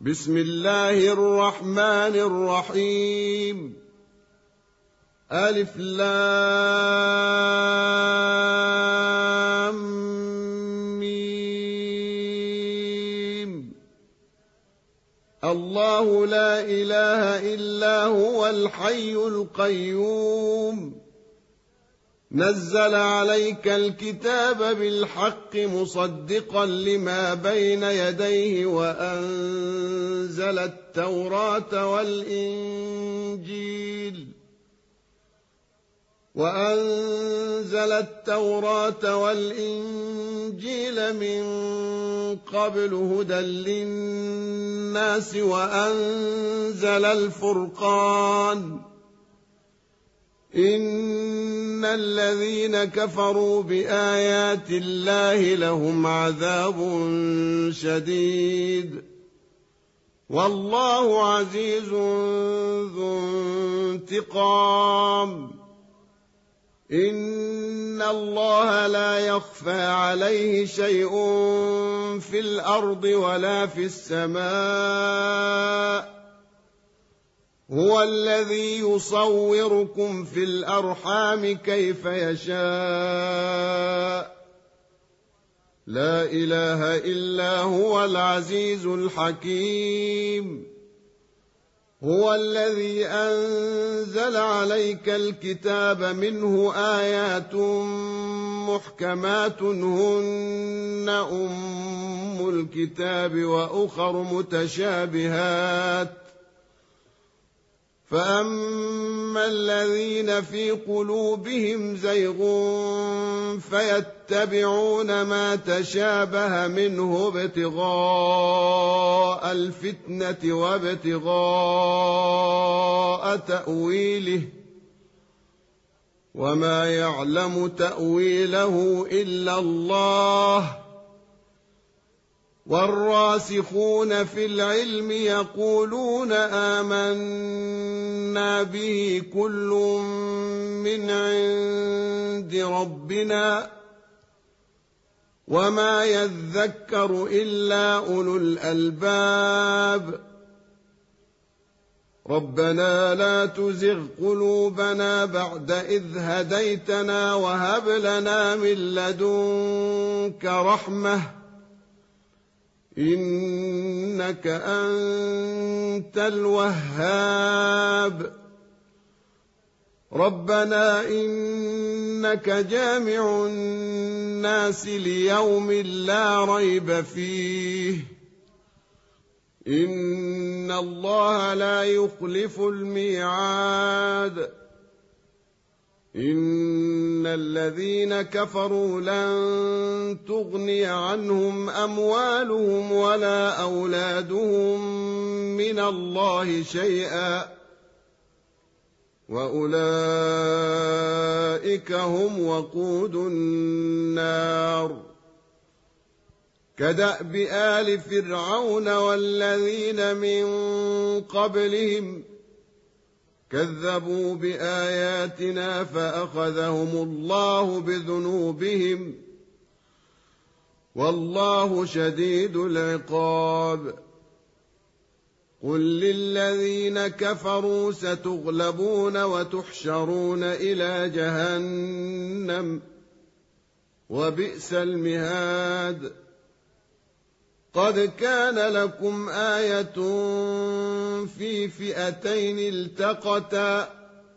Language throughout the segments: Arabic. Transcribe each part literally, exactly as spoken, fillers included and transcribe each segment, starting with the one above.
بسم الله الرحمن الرحيم. ألف لام ميم. الله لا إله إلا هو الحي القيوم، نزل عليك الكتاب بالحق مصدقا لما بين يديه وأنزل التوراة والإنجيل وأنزل التوراة والإنجيل من قبل هدى للناس وأنزل الفرقان. إن الذين كفروا بآيات الله لهم عذاب شديد، والله عزيز ذو انتقام. إن الله لا يخفى عليه شيء في الأرض ولا في السماء، هو الذي يصوركم في الأرحام كيف يشاء، لا إله إلا هو العزيز الحكيم. هو الذي أنزل عليك الكتاب منه آيات محكمات هن أم الكتاب وأخر متشابهات، فأما الذين في قلوبهم زيغ فيتبعون ما تشابه منه ابتغاء الفتنة وابتغاء تأويله، وما يعلم تأويله إلا الله. والراسخون في العلم يقولون آمنا به كل من عند ربنا وما يذكر إلا أولو الألباب. ربنا لا تزغ قلوبنا بعد إذ هديتنا وهب لنا من لدنك رحمة إنك أنت الوهاب. ربنا إنك جامع الناس ليوم لا ريب فيه، إن الله لا يخلف الميعاد. إن الذين كفروا لن تغني عنهم أموالهم ولا أولادهم من الله شيئا، وأولئك هم وقود النار. كدأب آل فرعون والذين من قبلهم كذبوا بآياتنا فأخذهم الله بذنوبهم، والله شديد العقاب. قل للذين كفروا ستغلبون وتحشرون إلى جهنم وبئس المهاد. قد كان لكم آية في فئتين التقتا،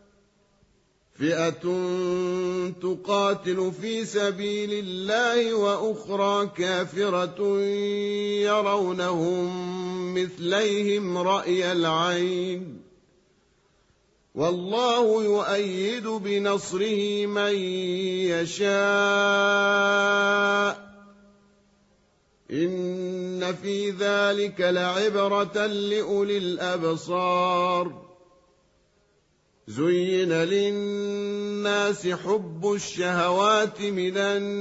فئة تقاتل في سبيل الله وأخرى كافرة يرونهم مثليهم رأي العين، والله يؤيد بنصره من يشاء. إن في ذلك لعبرة لأولي الأبصار. زين للناس حب الشهوات من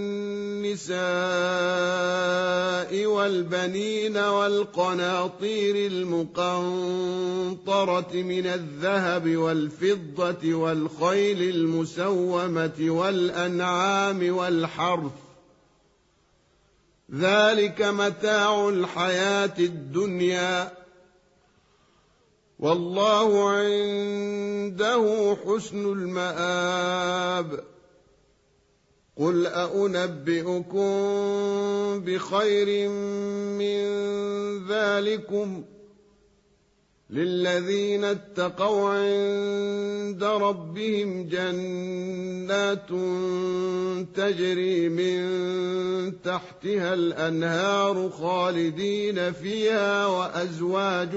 النساء والبنين والقناطير المقنطرة من الذهب والفضة والخيل المسومة والأنعام والحرث، ذلك متاع الحياة الدنيا، والله عنده حسن المآب قل أنبئكم بخير من ذلكم للذين اتقوا عند ربهم جنات تجري من تحتها الأنهار خالدين فيها وأزواج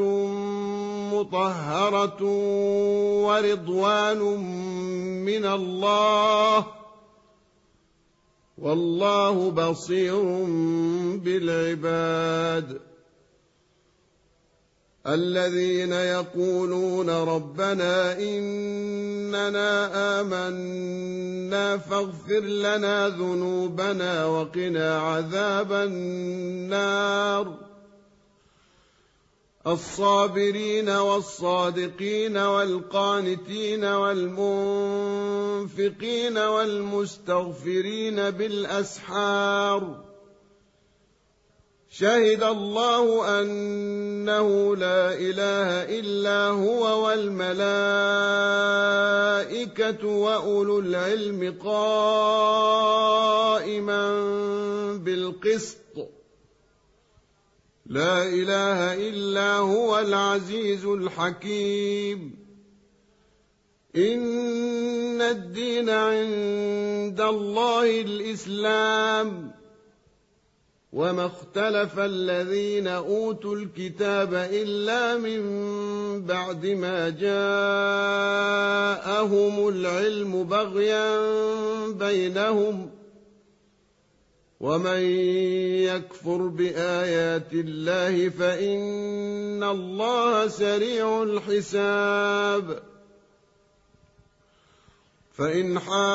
مطهرة ورضوان من الله والله بصير بالعباد الذين يقولون ربنا إننا آمنا فاغفر لنا ذنوبنا وقنا عذاب النار الصابرين والصادقين والقانتين والمنفقين والمستغفرين بالأسحار شهد الله أنه لا إله إلا هو والملائكة وأولو العلم قائما بالقسط لا إله إلا هو العزيز الحكيم إن الدين عند الله الإسلام وما اختلف الذين أوتوا الكتاب إلا من بعد ما جاءهم العلم بغيا بينهم ومن يكفر بآيات الله فإن الله سريع الحساب فإن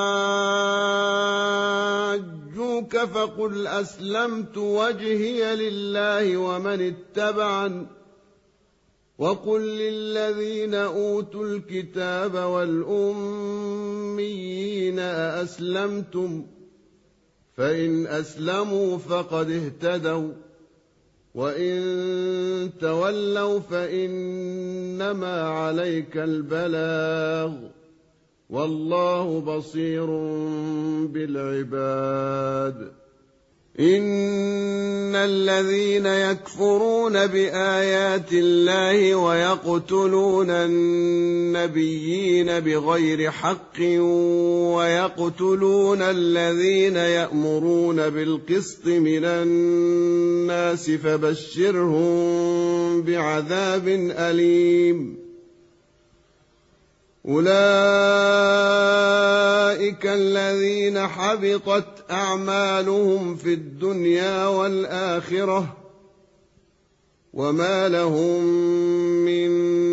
حاجوك فقل أسلمت وجهي لله ومن اتبعن وقل للذين أوتوا الكتاب والأميين أأسلمتم فإن أسلموا فقد اهتدوا وإن تولوا فإنما عليك البلاغ والله بصير بالعباد إن الذين يكفرون بآيات الله ويقتلون النبيين بغير حق ويقتلون الذين يأمرون بالقسط من الناس فبشرهم بعذاب أليم أولئك الذين حبطت أعمالهم في الدنيا والآخرة وما لهم من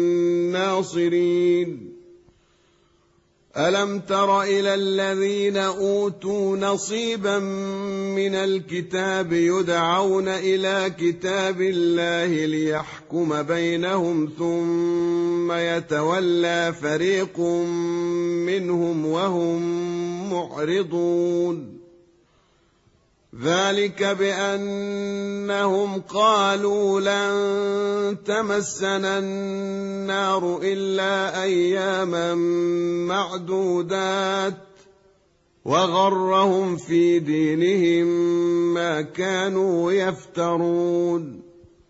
ناصرين ألم تر إلى الذين أوتوا نصيبا من الكتاب يدعون إلى كتاب الله ليحكم بينهم ثم يتولى فريق منهم وهم معرضون ذلك بأنهم قالوا لن تمسنا النار إلا أياما معدودات وغرهم في دينهم ما كانوا يفترون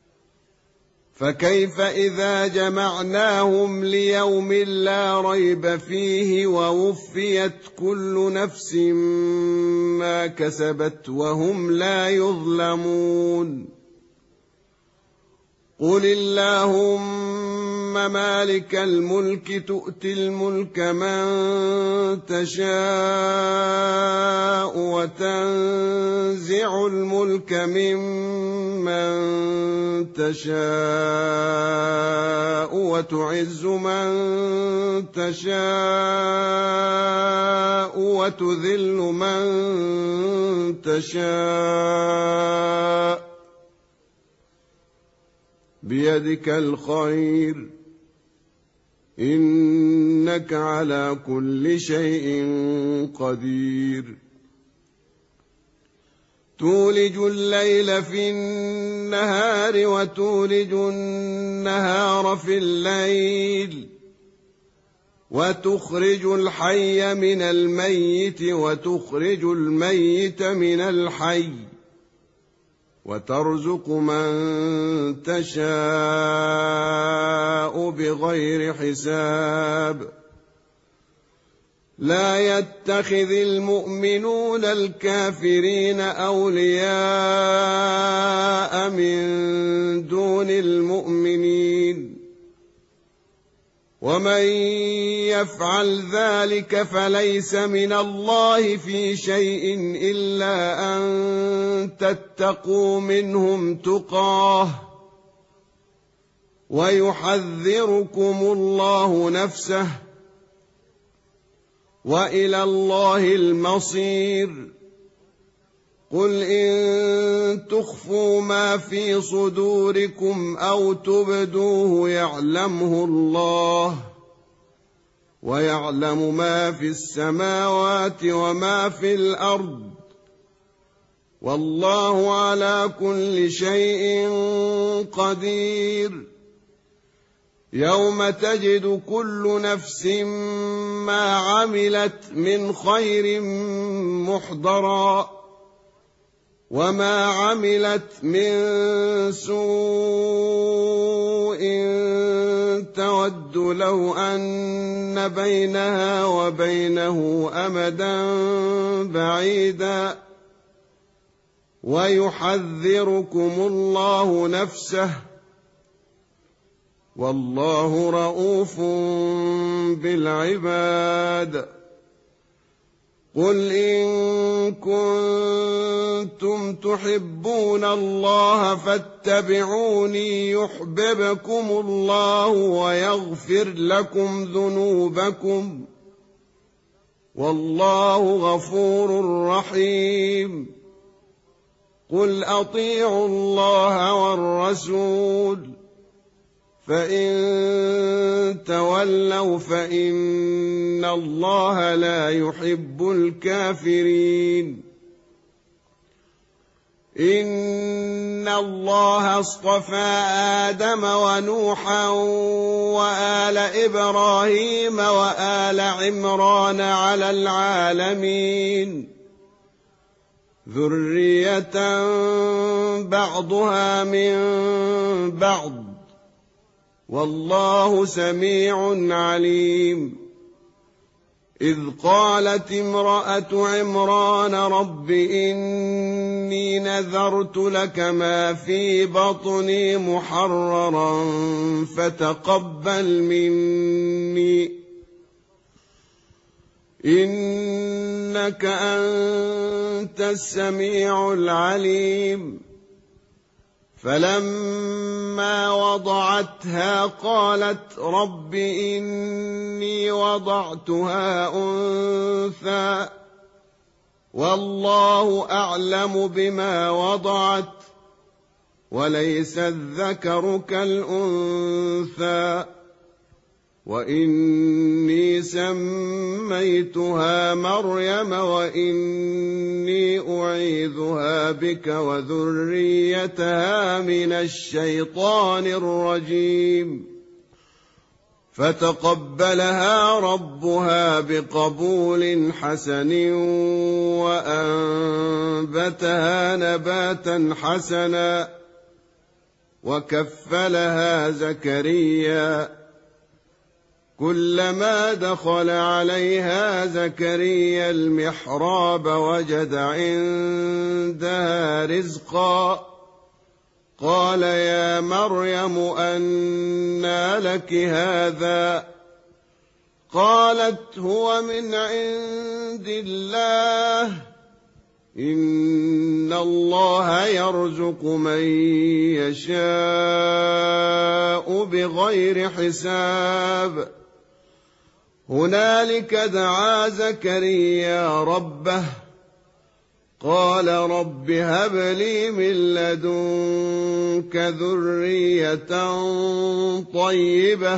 فكيف إذا جمعناهم ليوم لا ريب فيه ووفيت كل نفس ما كسبت وهم لا يظلمون قل اللهم مالك الملك تؤتي الملك من تشاء وتنزع الملك ممن تشاء وتعز من تشاء وتذل من تشاء بيدك الخير إنك على كل شيء قدير تولج الليل في النهار وتولج النهار في الليل وتخرج الحي من الميت وتخرج الميت من الحي وترزق من تشاء بغير حساب لا يتخذ المؤمنون الكافرين أولياء من دون المؤمنين ومن يفعل ذلك فليس من الله في شيء إلا أن تتقوا منهم تقاه ويحذركم الله نفسه وإلى الله المصير قل إن تخفوا ما في صدوركم أو تبدوه يعلمه الله ويعلم ما في السماوات وما في الأرض والله على كل شيء قدير يوم تجد كل نفس ما عملت من خير محضرا وما عملت من سوء تود لو أن بينها وبينه أمدا بعيدا ويحذركم الله نفسه والله رءوف بالعباد قل إن كنتم تحبون الله فاتبعوني يحببكم الله ويغفر لكم ذنوبكم والله غفور رحيم قل أطيعوا الله والرسول فإن تولوا فإن الله لا يحب الكافرين إن الله اصطفى آدم ونوحا وآل إبراهيم وآل عمران على العالمين ذرية بعضها من بعض والله سميع عليم إذ قالت امرأة عمران رب إني نذرت لك ما في بطني محررا فتقبل مني إنك أنت السميع العليم فلما وضعتها قالت رب إني وضعتها أنثى والله أعلم بما وضعت وليس الذكر كالأنثى وإني سميتها مريم وإني أعيذها بك وذريتها من الشيطان الرجيم فتقبلها ربها بقبول حسن وأنبتها نباتا حسنا وكفلها زكريا كلما دخل عليها زكريا المحراب وجد عندها رزقا قال يا مريم أنى لك هذا قالت هو من عند الله إن الله يرزق من يشاء بغير حساب هنالك دعا زكريا ربه قال رب هب لي من لدنك ذرية طيبة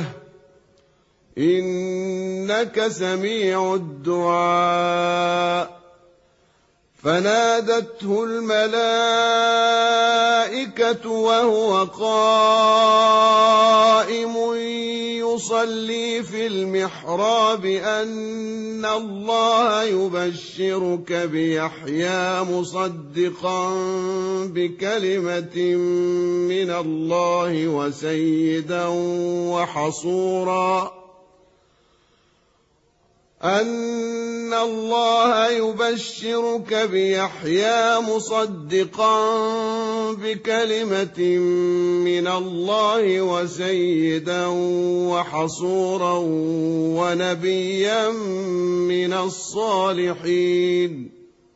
إنك سميع الدعاء فنادته الملائكة وهو قائم يصلي في المحراب أن الله يبشرك بيحيى مصدقا بكلمة من الله وسيدا وحصورا أن الله يبشرك بيحيى مصدقا بكلمة من الله وسيدا وحصورا ونبيا من الصالحين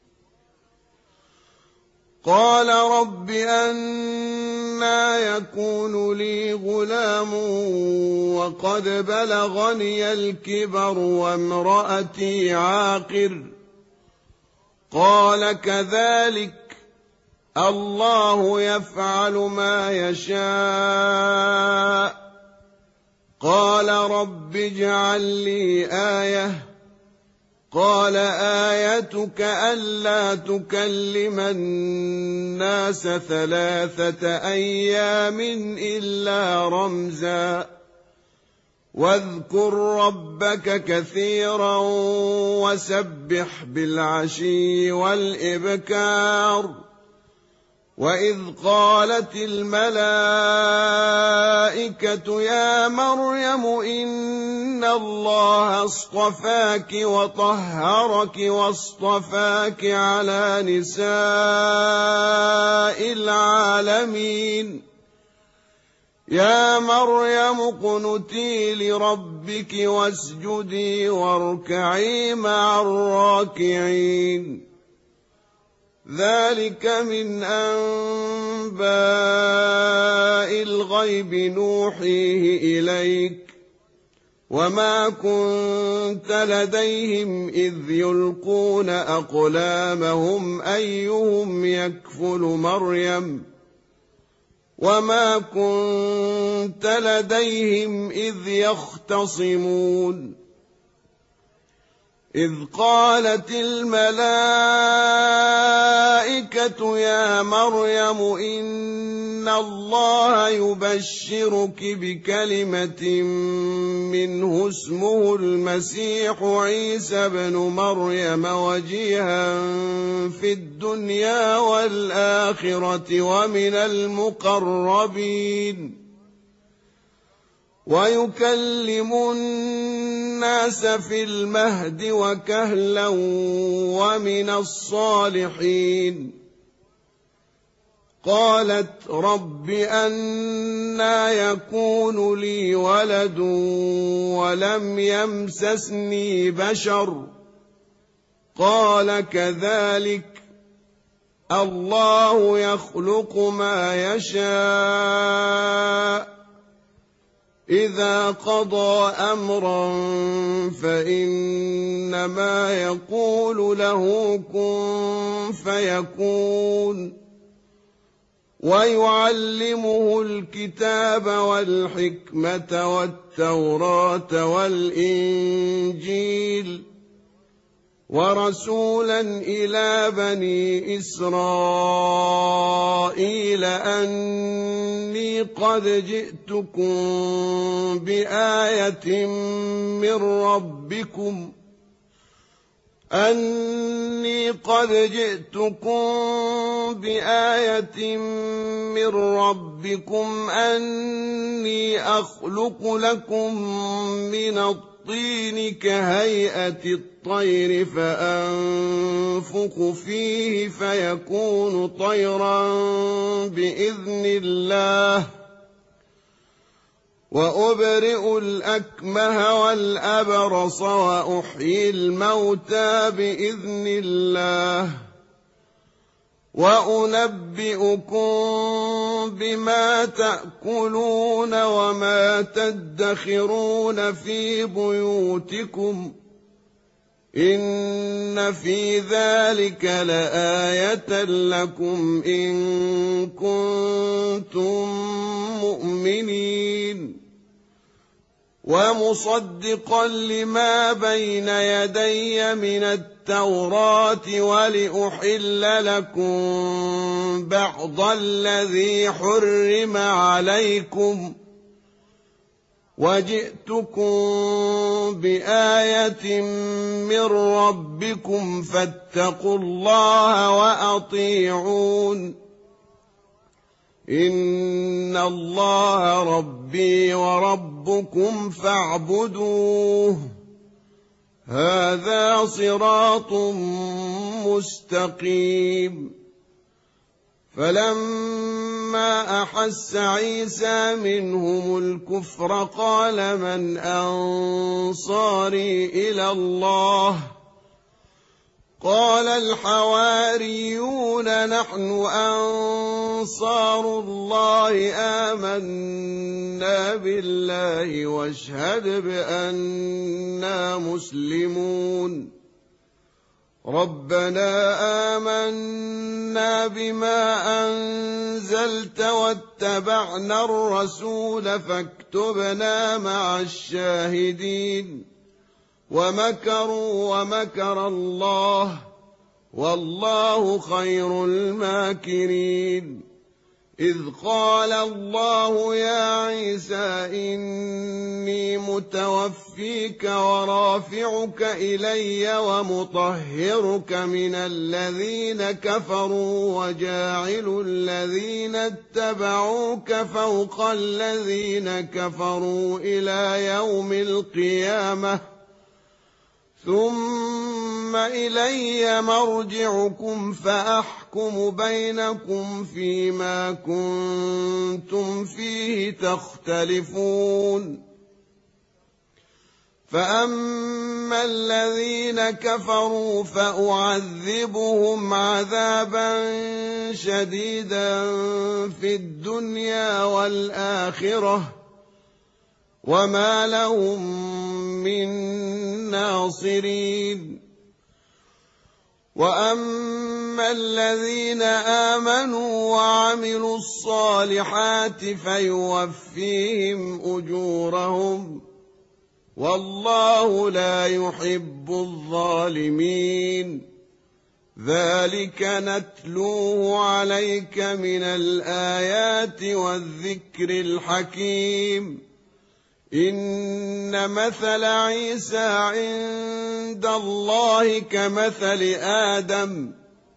قال رب أنى يكون لي غلام وقد بلغني الكبر وامرأتي عاقر قال كذلك الله يفعل ما يشاء قال رب اجعل لي آية قال آيتك ألا تكلم الناس ثلاثة أيام إلا رمزا واذكر ربك كثيرا وسبح بالعشي والإبكار وإذ قالت الملائكة يا مريم إن الله اصطفاك وطهرك واصطفاك على نساء العالمين يا مريم اقنتي لربك واسجدي واركعي مع الراكعين ذلك من أنباء الغيب نوحيه إليك وما كنت لديهم إذ يلقون أقلامهم أيهم يكفل مريم وما كنت لديهم إذ يختصمون إذ قالت الملائكة يا مريم إن الله يبشرك بكلمة منه اسمه المسيح عيسى بن مريم وجيها في الدنيا والآخرة ومن المقربين ويكلم الناس في المهد وكهلا ومن الصالحين قالت رب أنى يكون لي ولد ولم يمسسني بشر قال كذلك الله يخلق ما يشاء إذا قضى أمرا فإنما يقول له كن فيكون ويعلمه الكتاب والحكمة والتوراة والإنجيل ورسولا إلى بني إسرائيل أني قد جئتكم بآية من ربكم أني قد جئتكم بآية من ربكم أني أخلق لكم من الطين كهيئة الطير فأنفخ فيه فيكون طيرا بإذن الله وأبرئ الأكمه والأبرص وأحيي الموتى بإذن الله وأنبئكم بما تأكلون وما تدخرون في بيوتكم إن في ذلك لآية لكم إن كنتم مؤمنين ومصدقا لما بين يدي من التوراة ولأحل لكم بعض الذي حرم عليكم وجئتكم بآية من ربكم فاتقوا الله وأطيعون إن الله ربي وربكم فاعبدوه هذا صراط مستقيم. فلما أحس عيسى منهم الكفر قال من أنصاري إلى الله قال الحواريون نحن أنصار الله آمنا بالله واشهد بأننا مسلمون ربنا آمنا بما أنزلت واتبعنا الرسول فاكتبنا مع الشاهدين ومكروا ومكر الله والله خير الماكرين. إذ قال الله يا عيسى إني متوفيك ورافعك إلي ومطهرك من الذين كفروا وجاعل الذين اتبعوك فوق الذين كفروا إلى يوم القيامة ثم إلي مرجعكم فأحكم بينكم فيما كنتم فيه تختلفون. فأما الذين كفروا فأعذبهم عذابا شديدا في الدنيا والآخرة وما لهم من ناصرين. وأما الذين آمنوا وعملوا الصالحات فيوفيهم أجورهم والله لا يحب الظالمين. ذلك نتلوه عليك من الآيات والذكر الحكيم. إن مثل عيسى عند الله كمثل آدم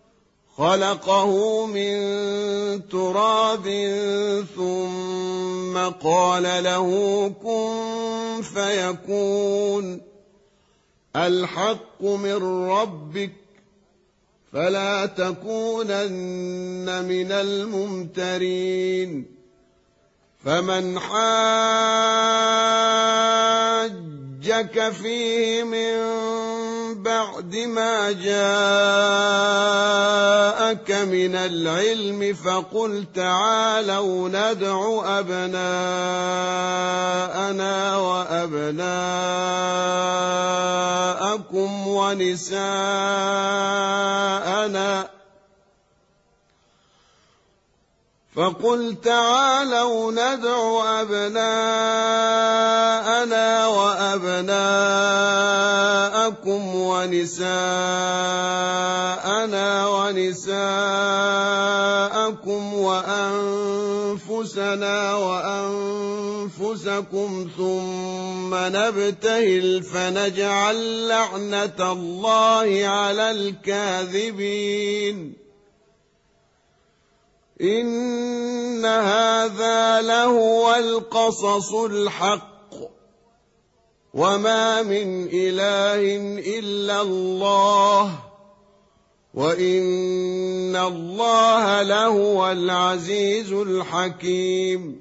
خلقه من تراب ثم قال له كن فيكون الحق من ربك فلا تكونن من الممترين. فمن حاجك فيه من بعد ما جاءك من العلم فقل تعالوا ندع أبناءنا وأبناءكم ونساءنا فقل تعالوا ندع أبناءنا وأبناءكم ونساءنا ونساءكم وأنفسنا وأنفسكم ثم نبتهل فنجعل لعنة الله على الكاذبين. إن هذا لهو القصص الحق وما من إله إلا الله وإن الله لهو العزيز الحكيم.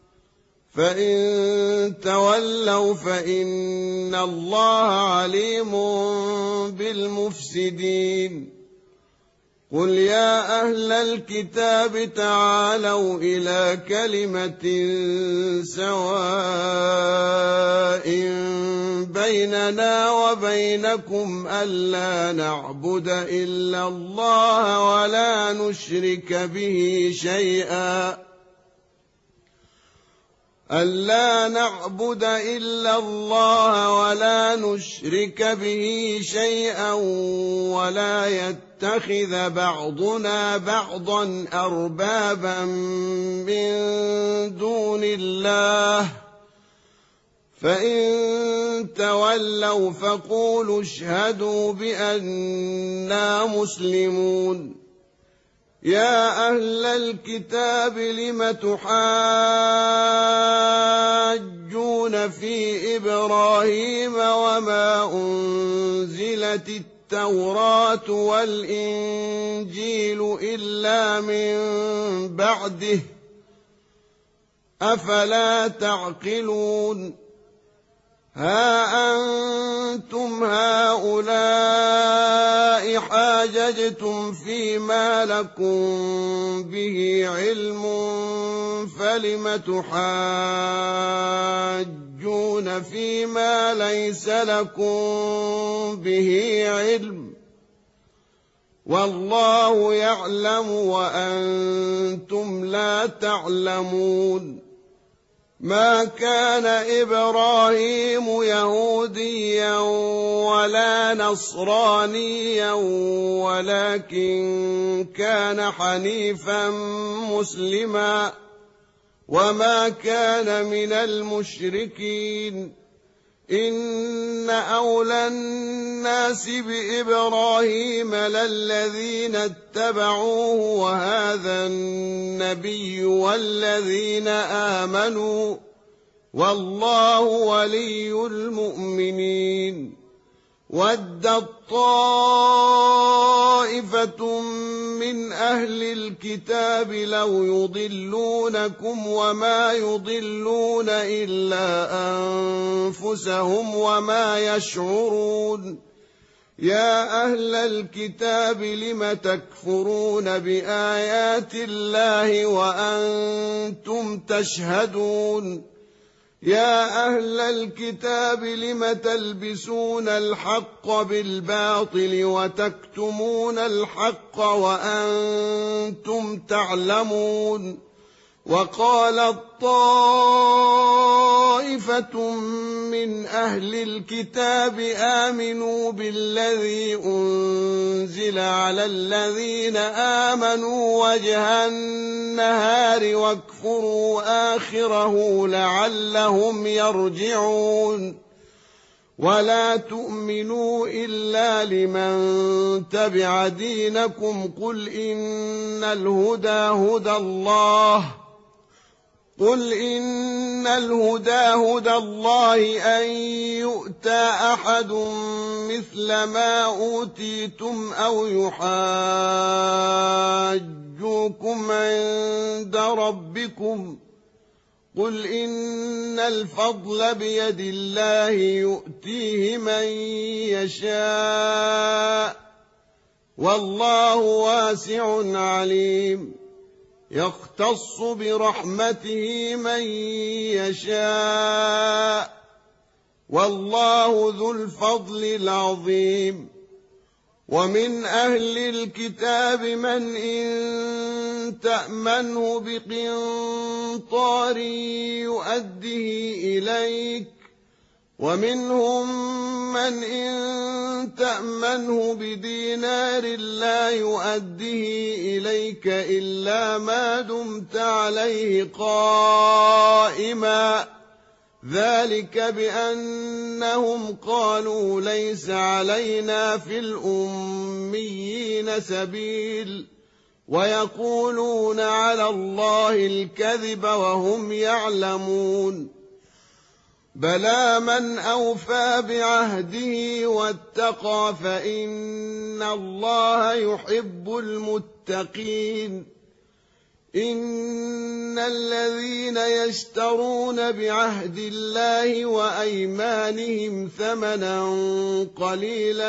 فإن تولوا فإن الله عليم بالمفسدين. قل يا أهل الكتاب تعالوا إلى كلمة سواء بيننا وبينكم ألا نعبد إلا الله ولا نشرك به شيئا ألا نعبد إلا الله ولا نشرك به شيئا ولا يتخذ بعضنا بعضا أربابا من دون الله فإن تولوا فقولوا اشهدوا بأننا مسلمون. يا أهل الكتاب لم تحاجون في إبراهيم وما أنزلت التوراة والإنجيل إلا من بعده أفلا تعقلون. ها أنتم هؤلاء حاججتم فيما لكم به علم فلم تحاجون فيما ليس لكم به علم والله يعلم وأنتم لا تعلمون. ما كان إبراهيم يهوديا ولا نصرانيا ولكن كان حنيفا مسلما وما كان من المشركين. إن أولى الناس بإبراهيم للذين اتبعوه وهذا النبي والذين آمنوا والله ولي المؤمنين. ودت طائفة من أهل الكتاب لو يضلونكم وما يضلون إلا أنفسهم وما يشعرون. يا أهل الكتاب لم تكفرون بآيات الله وأنتم تشهدون. يا أهل الكتاب لم تلبسون الحق بالباطل وتكتمون الحق وأنتم تعلمون. وقالت طائفة من أهل الكتاب آمنوا بالذي أنزل على الذين آمنوا وجه النهار واكفروا آخره لعلهم يرجعون. ولا تؤمنوا إلا لمن تبع دينكم قل إن الهدى هدى الله قل إن الهدى هدى الله أن يؤتى أحد مثل ما أوتيتم أو يحاجوكم عند ربكم قل إن الفضل بيد الله يؤتيه من يشاء والله واسع عليم. يختص برحمته من يشاء والله ذو الفضل العظيم. ومن أهل الكتاب من إن تأمنه بقنطار يؤده إليك ومنهم من إن تأمنه بدينار لا يؤده إليك إلا ما دمت عليه قائما ذلك بأنهم قالوا ليس علينا في الأميين سبيل ويقولون على الله الكذب وهم يعلمون. بلى من أوفى بعهده واتقى فإن الله يحب المتقين. إن الذين يشترون بعهد الله وأيمانهم ثمنا قليلا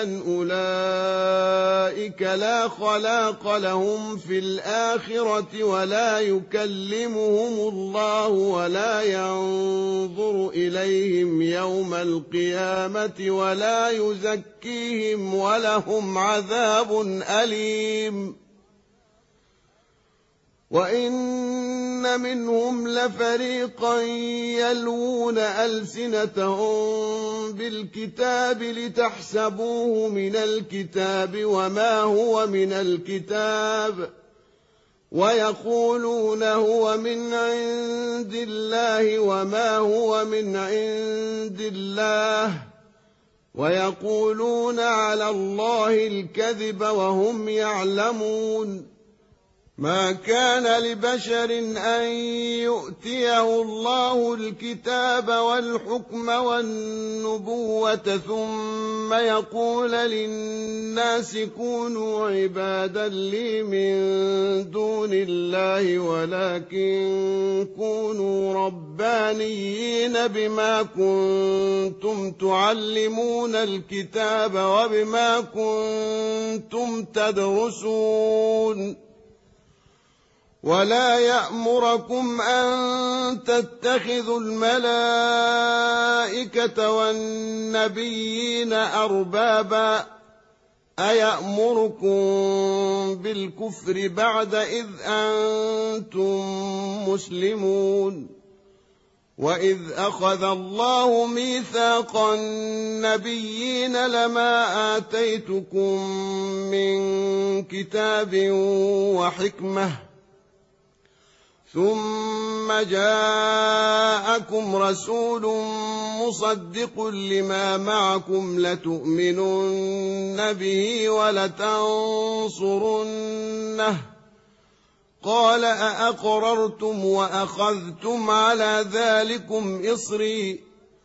أولئك لا خلاق لهم في الآخرة ولا يكلمهم الله ولا ينظر إليهم يوم القيامة ولا يزكيهم ولهم عذاب أليم. وإن منهم لفريقا يلوون ألسنتهم بالكتاب لتحسبوه من الكتاب وما هو من الكتاب ويقولون هو من عند الله وما هو من عند الله ويقولون على الله الكذب وهم يعلمون. ما كان لبشر أن يؤتيه الله الكتاب والحكم والنبوة ثم يقول للناس كونوا عبادا لي من دون الله ولكن كونوا ربانيين بما كنتم تعلمون الكتاب وبما كنتم تدرسون. ولا يأمركم أن تتخذوا الملائكة والنبيين أربابا أيأمركم بالكفر بعد إذ أنتم مسلمون. وإذ أخذ الله ميثاق النبيين لما آتيتكم من كتاب وحكمة ثم جاءكم رسول مصدق لما معكم لتؤمنن به ولتنصرنه قال أأقررتم وأخذتم على ذلكم إصري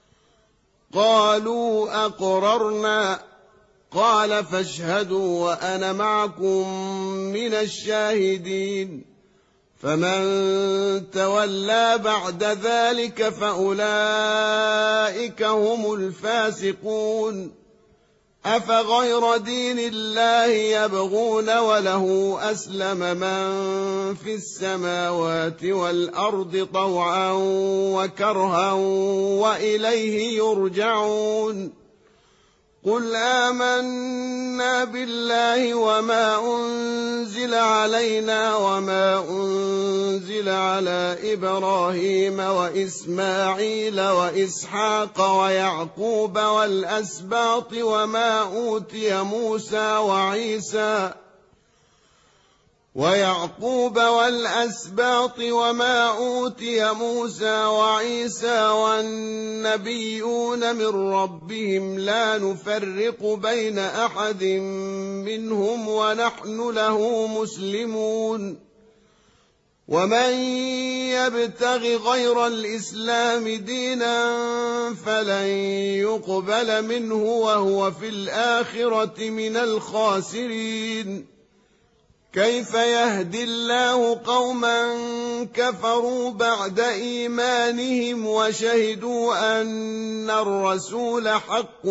قالوا أقررنا قال فاشهدوا وأنا معكم من الشاهدين. فمن تولى بعد ذلك فأولئك هم الفاسقون. أفغير دين الله يبغون وله أسلم من في السماوات والأرض طوعا وكرها وإليه يرجعون. قل آمنا بالله وما أنزل علينا وما أنزل على إبراهيم وإسماعيل وإسحاق ويعقوب والأسباط وما أوتي موسى وعيسى ويعقوب والأسباط وما أوتي موسى وعيسى والنبيون من ربهم لا نفرق بين أحد منهم ونحن له مسلمون. ومن يبتغ غير الإسلام دينا فلن يقبل منه وهو في الآخرة من الخاسرين. كيف يهدي الله قوما كفروا بعد إيمانهم وشهدوا أن الرسول حق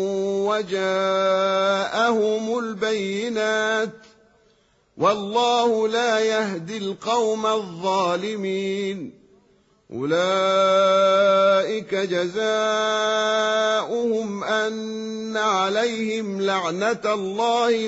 وجاءهم البينات والله لا يهدي القوم الظالمين. أولئك جزاؤهم أن عليهم لعنة الله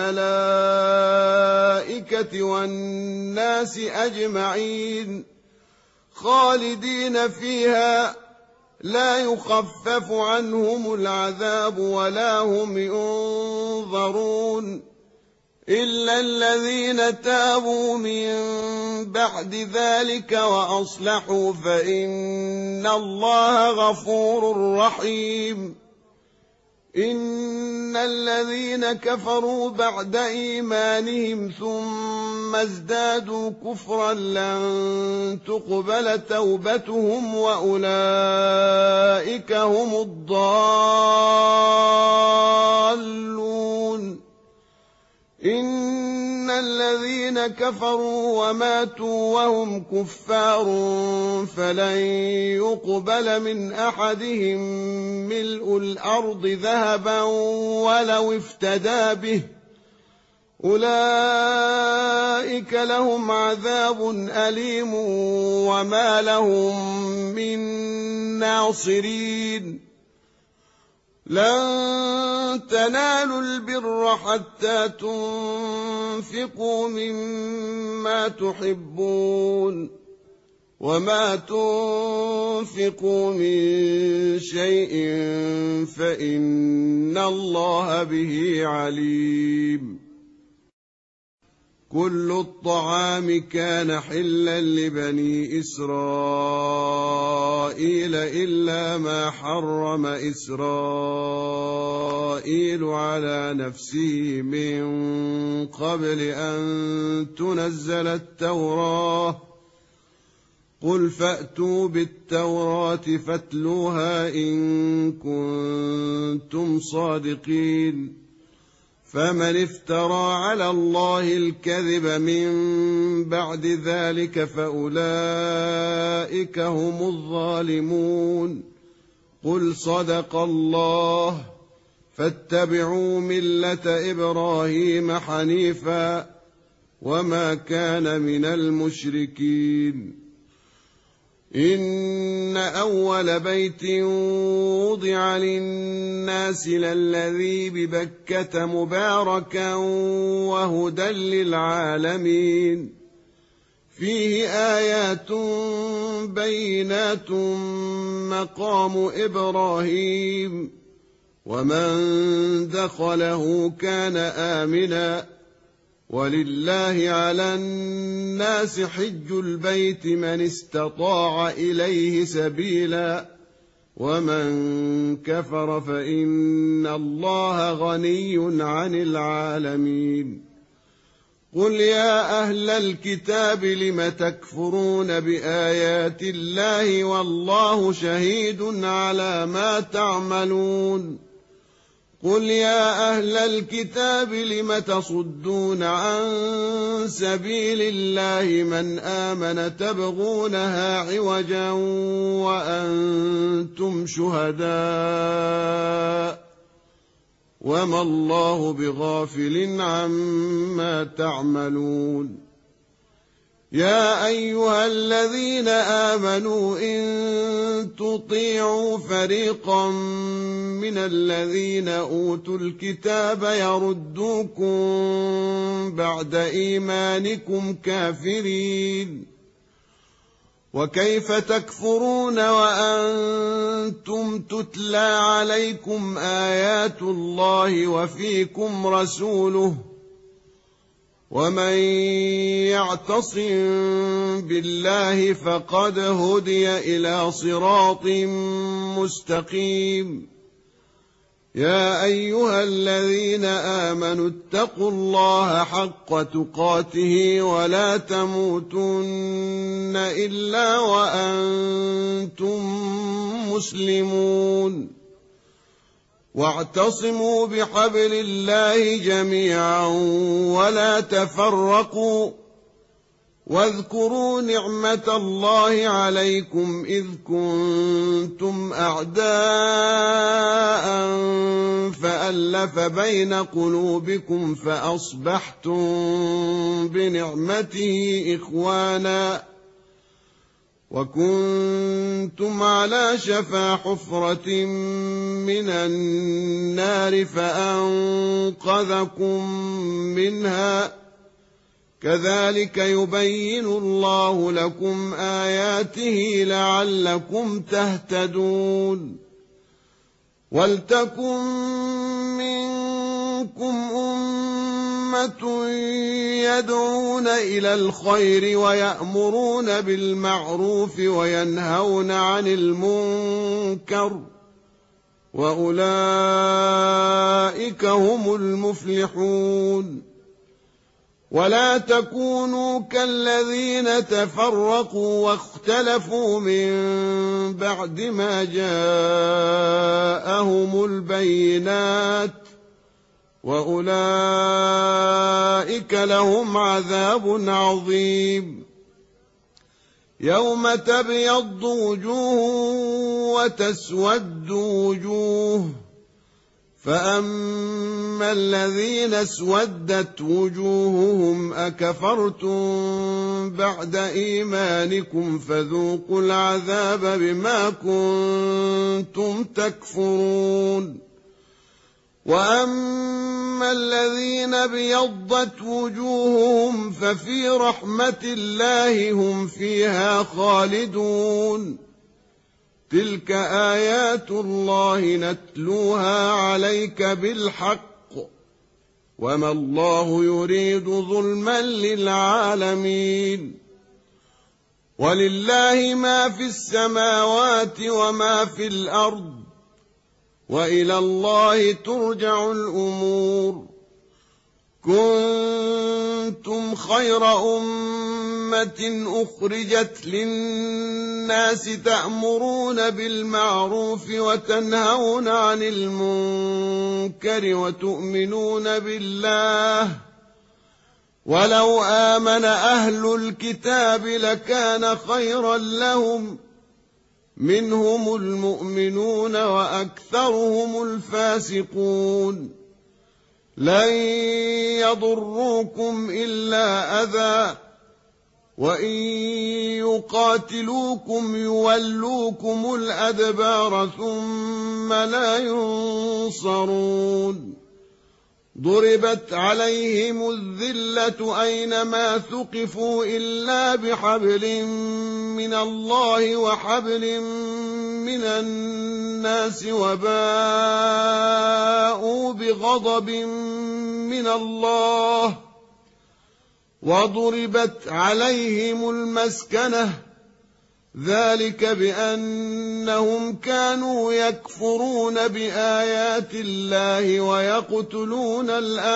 والملائكة والناس أجمعين خالدين فيها لا يخفف عنهم العذاب ولا هم ينظرون إلا الذين تابوا من بعد ذلك وأصلحوا فإن الله غفور رحيم. إن الذين كفروا بعد إيمانهم ثم ازدادوا كفرا لن تقبل توبتهم وأولئك هم الضالون. إن الذين كفروا وماتوا وهم كفار فلن يقبل من أحدهم ملء الأرض ذهبا ولو افتدى به أولئك لهم عذاب أليم وما لهم من ناصرين. لن تنالوا البر حتى تنفقوا مما تحبون وما تنفقوا من شيء فإن الله به عليم. كل الطعام كان حلا لبني إسرائيل إلا ما حرم إسرائيل على نفسه من قبل أن تنزل التوراة. قل فأتوا بالتوراة فاتلوها إن كنتم صادقين. فمن افترى على الله الكذب من بعد ذلك فأولئك هم الظالمون. قل صدق الله فاتبعوا ملة إبراهيم حنيفا وما كان من المشركين. إن أول بيت وضع للناس للذي ببكة مباركا وهدى للعالمين. فيه آيات بينات مقام إبراهيم ومن دخله كان آمنا. ولله على الناس حج البيت من استطاع إليه سبيلا ومن كفر فإن الله غني عن العالمين. قل يا أهل الكتاب لم تكفرون بآيات الله والله شهيد على ما تعملون. قل يا أهل الكتاب لم تصدون عن سبيل الله من آمن تبغونها عوجا وأنتم شهداء وما الله بغافل عما تعملون. يا أيها الذين آمنوا إن تطيعوا فريقا من الذين أوتوا الكتاب يردوكم بعد إيمانكم كافرين. وكيف تكفرون وأنتم تتلى عليكم آيات الله وفيكم رسوله ومن يعتصم بالله فقد هدي إلى صراط مستقيم. يا أيها الذين آمنوا اتقوا الله حق تقاته ولا تموتن إلا وأنتم مسلمون. واعتصموا بحبل الله جميعا ولا تفرقوا. واذكروا نعمة الله عليكم إذ كنتم أعداء فألف بين قلوبكم فأصبحتم بنعمته إخوانا وكنتم على شفا حفرة من النار فأنقذكم منها. كذلك يبين الله لكم آياته لعلكم تهتدون. ولتكن منكم أمة يدعون إلى الخير ويأمرون بالمعروف وينهون عن المنكر وأولئك هم المفلحون. ولا تكونوا كالذين تفرقوا واختلفوا من بعد ما جاءهم البينات وأولئك لهم عذاب عظيم. يوم تبيض وجوه وتسود وجوه فأما الذين اسودت وجوههم أكفرتم بعد إيمانكم فذوقوا العذاب بما كنتم تكفرون. وأما الذين ابيضت وجوههم ففي رحمة الله هم فيها خالدون. تلك آيات الله نتلوها عليك بالحق وما الله يريد ظلما للعالمين. ولله ما في السماوات وما في الأرض وإلى الله ترجع الأمور. كنتم خير أمة أخرجت للناس تأمرون بالمعروف وتنهون عن المنكر وتؤمنون بالله. ولو آمن أهل الكتاب لكان خيرا لهم منهم المؤمنون وأكثرهم الفاسقون. لن يضروكم إلا أذى وإن يقاتلوكم يولوكم الأدبار ثم لا ينصرون. ضربت عليهم الذلة أينما ثقفوا إلا بحبل من الله وحبل من الناس وباءوا بغضب من الله وضربت عليهم المسكنة ذلك بأنهم كانوا يكفرون بآيات الله ويقتلون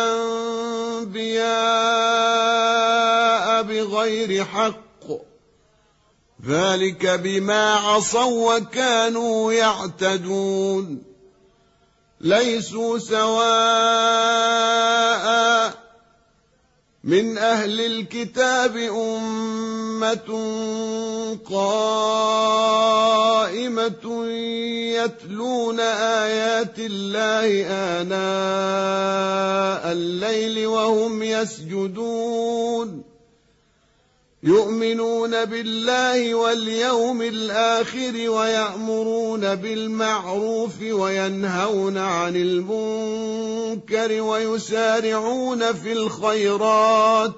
الأنبياء بغير حق ذلك بما عصوا وكانوا يعتدون. ليسوا سواء من أهل الكتاب أمة قائمة يتلون آيات الله آناء الليل وهم يسجدون يؤمنون بالله واليوم الآخر ويأمرون بالمعروف وينهون عن المنكر ويسارعون في الخيرات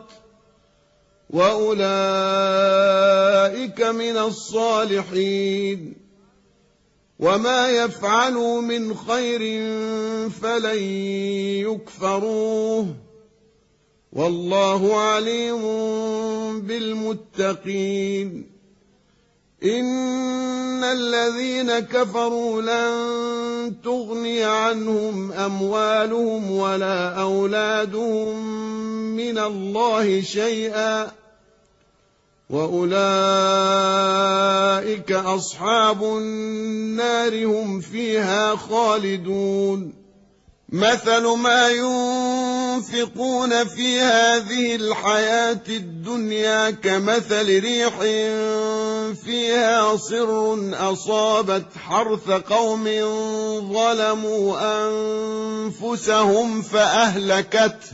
وأولئك من الصالحين. وما يفعلوا من خير فلن يكفروه والله عليم بالمتقين. إن الذين كفروا لن تغني عنهم أموالهم ولا أولادهم من الله شيئا وأولئك أصحاب النار هم فيها خالدون. مثل ما ينفقون في هذه الحياة الدنيا كمثل ريح فيها صر أصابت حرث قوم ظلموا أنفسهم فأهلكته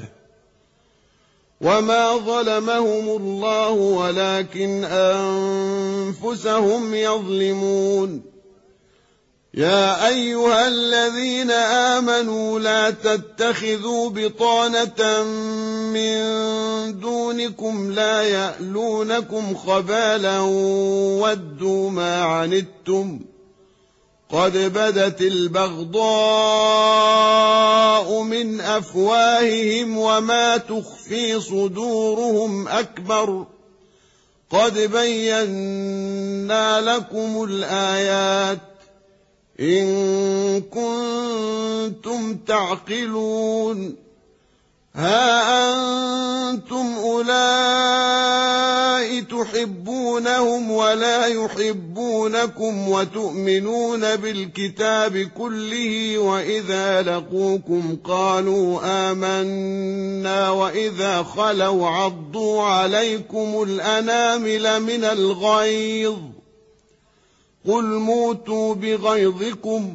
وما ظلمهم الله ولكن أنفسهم يظلمون. يا أيها الذين آمنوا لا تتخذوا بطانة من دونكم لا يألونكم خبالا ودوا ما عنتم قد بدت البغضاء من أفواههم وما تخفي صدورهم أكبر قد بينا لكم الآيات إن كنتم تعقلون. ها أنتم أولئك تحبونهم ولا يحبونكم وتؤمنون بالكتاب كله وإذا لقوكم قالوا آمنا وإذا خلوا عضوا عليكم الأنامل من الغيظ قل موتوا بغيظكم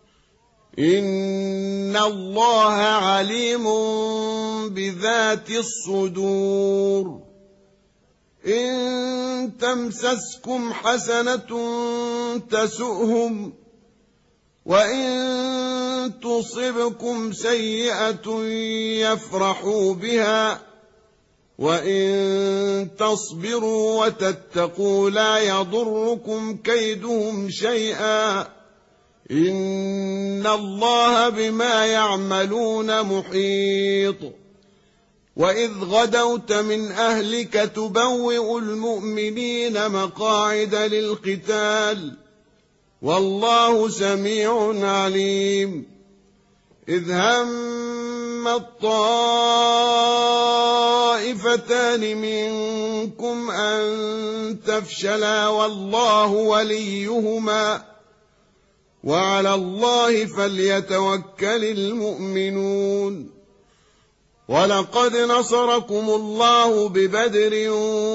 إن الله عليم بذات الصدور. إن تمسسكم حسنة تسؤهم وإن تصبكم سيئة يفرحوا بها وإن تصبروا وتتقوا لا يضركم كيدهم شيئا إن الله بما يعملون محيط وإذ غدوت من أهلك تبوئ المؤمنين مقاعد للقتال والله سميع عليم إذ هم الطائفتان منكم أن تفشلا والله وليهما وعلى الله فليتوكل المؤمنون ولقد نصركم الله ببدر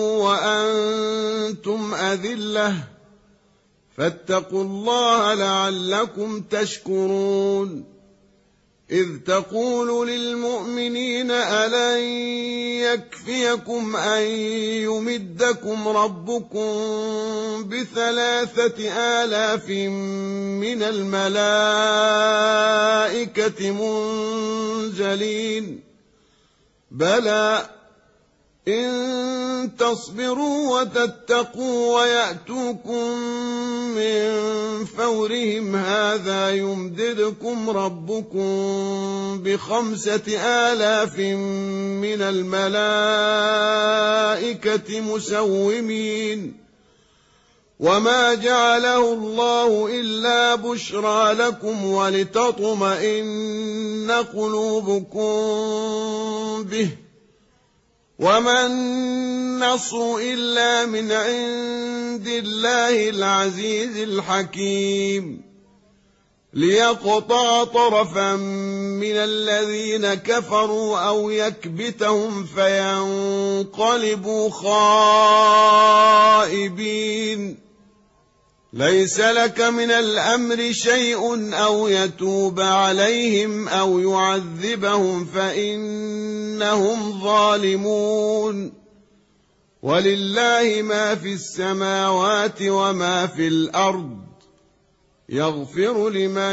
وأنتم أذلة فاتقوا الله لعلكم تشكرون إذ تقول للمؤمنين ألن يكفيكم أن يمدكم ربكم بثلاثة آلاف من الملائكة منزلين بلى إن تصبروا وتتقوا ويأتوكم من فورهم هذا يمددكم ربكم بخمسة آلاف من الملائكة مسومين وما جعله الله إلا بشرى لكم ولتطمئن قلوبكم به وما النصر إلا من عند الله العزيز الحكيم ليقطع طرفا من الذين كفروا أو يكبتهم فينقلبوا خائبين ليس لك من الأمر شيء أو يتوب عليهم أو يعذبهم فإنهم ظالمون ولله ما في السماوات وما في الأرض يغفر لمن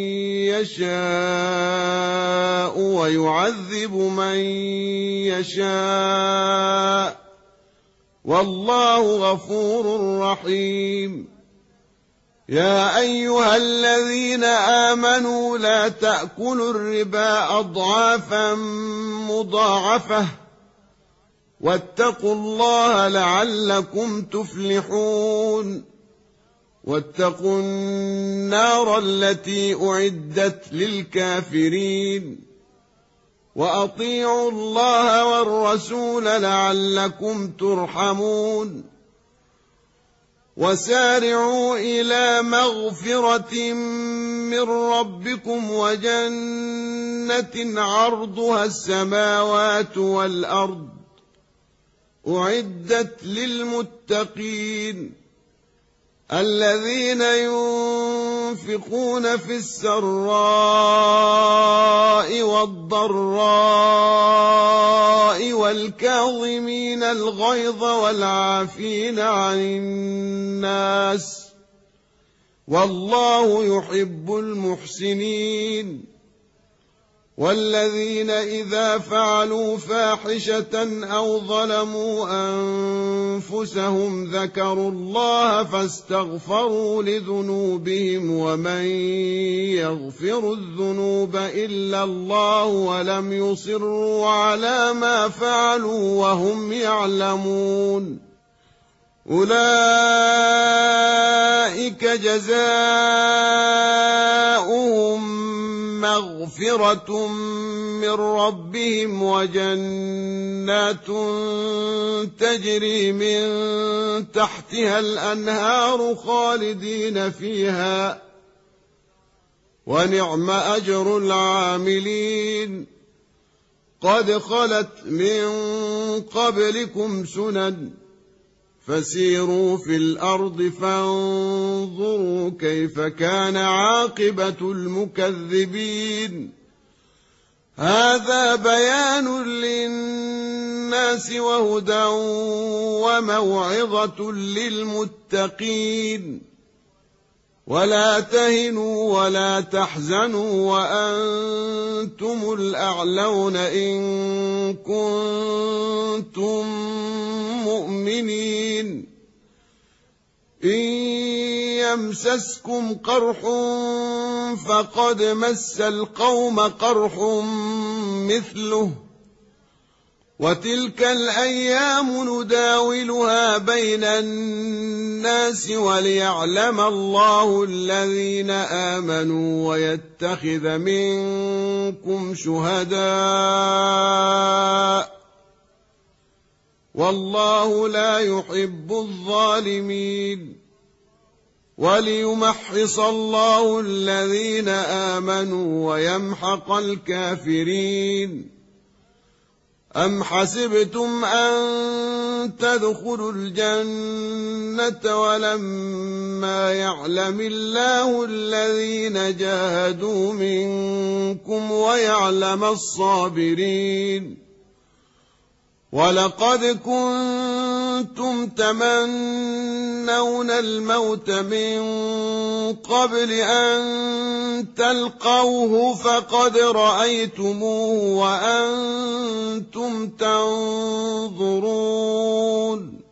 يشاء ويعذب من يشاء والله غفور رحيم يا أيها الذين آمنوا لا تأكلوا الربا أضعافا مضاعفة واتقوا الله لعلكم تفلحون واتقوا النار التي أعدت للكافرين وأطيعوا الله والرسول لعلكم ترحمون وسارعوا إلى مغفرة من ربكم وجنة عرضها السماوات والأرض أعدت للمتقين الذين ينفقون في السراء والضراء والكاظمين الغيظ والعافين عن الناس والله يحب المحسنين والذين إذا فعلوا فاحشة أو ظلموا أنفسهم ذكروا الله فاستغفروا لذنوبهم ومن يغفر الذنوب إلا الله ولم يصروا على ما فعلوا وهم يعلمون أولئك جزاؤهم مغفرة من ربهم وجنات تجري من تحتها الأنهار خالدين فيها ونعم أجر العاملين قد خلت من قبلكم سنن فسيروا في الأرض فانظروا كيف كان عاقبة المكذبين هذا بيان للناس وهدى وموعظة للمتقين ولا تهنوا ولا تحزنوا وأنتم الأعلون إن كنتم مؤمنين إن يمسسكم قرح فقد مس القوم قرح مثله وتلك الأيام نداولها بين الناس وليعلم الله الذين آمنوا ويتخذ منكم شهداء والله لا يحب الظالمين وليمحص الله الذين آمنوا ويمحق الكافرين أم حسبتم أن تدخلوا الجنة ولما يعلم الله الذين جاهدوا منكم ويعلم الصابرين ولقد كنتم تمنون الموت من قبل أن تلقوه فقد رأيتموه وأنتم تنظرون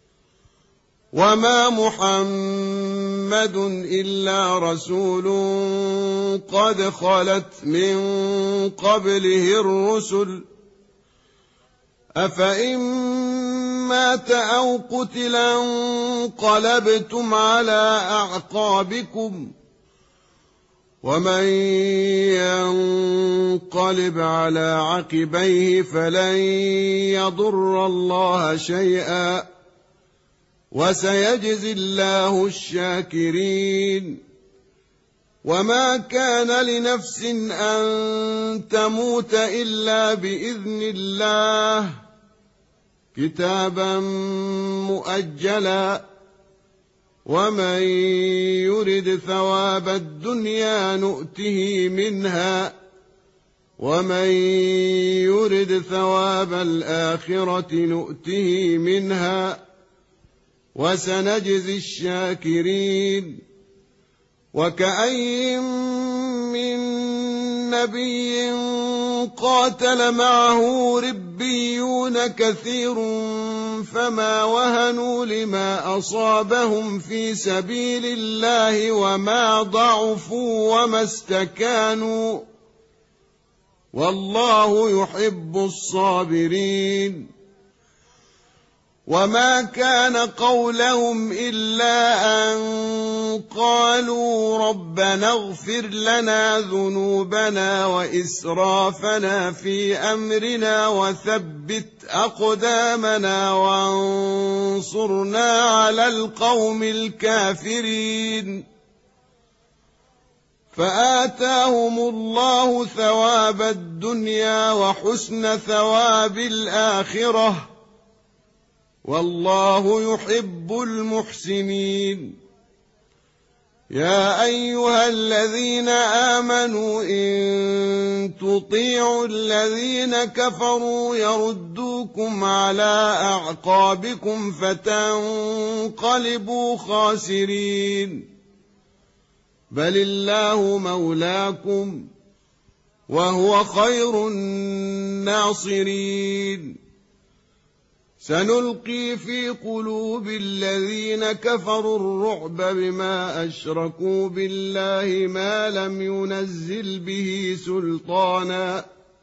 وما محمد إلا رسول قد خلت من قبله الرسل أفإن مات أو قتلا انقلبتم على أعقابكم ومن ينقلب على عقبيه فلن يضر الله شيئا وسيجزي الله الشاكرين وما كان لنفس أن تموت إلا بإذن الله كتابا مؤجلا ومن يرد ثواب الدنيا نؤته منها ومن يرد ثواب الآخرة نؤته منها وسنجزي الشاكرين وكأين من نبي قاتل معه ربيون كثير فما وهنوا لما أصابهم في سبيل الله وما ضعفوا وما استكانوا والله يحب الصابرين وما كان قولهم إلا أن قالوا ربنا اغفر لنا ذنوبنا وإسرافنا في أمرنا وثبت أقدامنا وانصرنا على القوم الكافرين فآتاهم الله ثواب الدنيا وحسن ثواب الآخرة والله يحب المحسنين يا أيها الذين آمنوا إن تطيعوا الذين كفروا يردوكم على أعقابكم فتنقلبوا خاسرين بل الله مولاكم وهو خير الناصرين سنلقي في قلوب الذين كفروا الرعب بما أشركوا بالله ما لم ينزل به سلطانا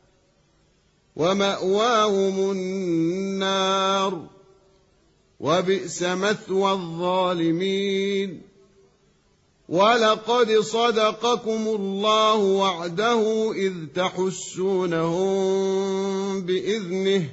ومأواهم النار وبئس مثوى الظالمين ولقد صدقكم الله وعده إذ تحسونهم بإذنه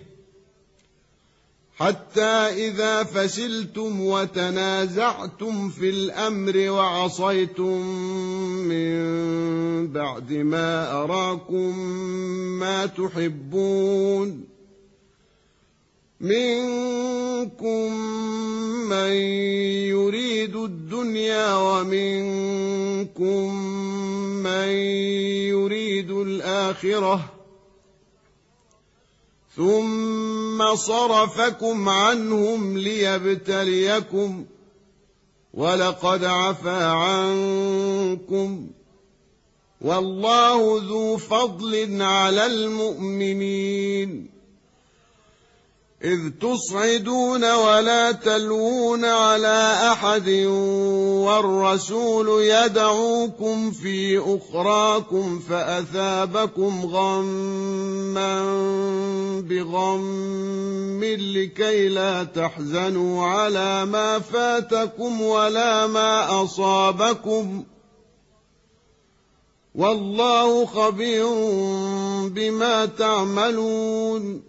حتى إذا فشلتم وتنازعتم في الأمر وعصيتم من بعد ما أراكم ما تحبون منكم من يريد الدنيا ومنكم من يريد الآخرة ثم صرفكم عنهم ليبتليكم ولقد عفا عنكم والله ذو فضل على المؤمنين إذ تصعدون ولا تلوون على أحد والرسول يدعوكم في أخراكم فأثابكم غما بغم لكي لا تحزنوا على ما فاتكم ولا ما أصابكم والله خبير بما تعملون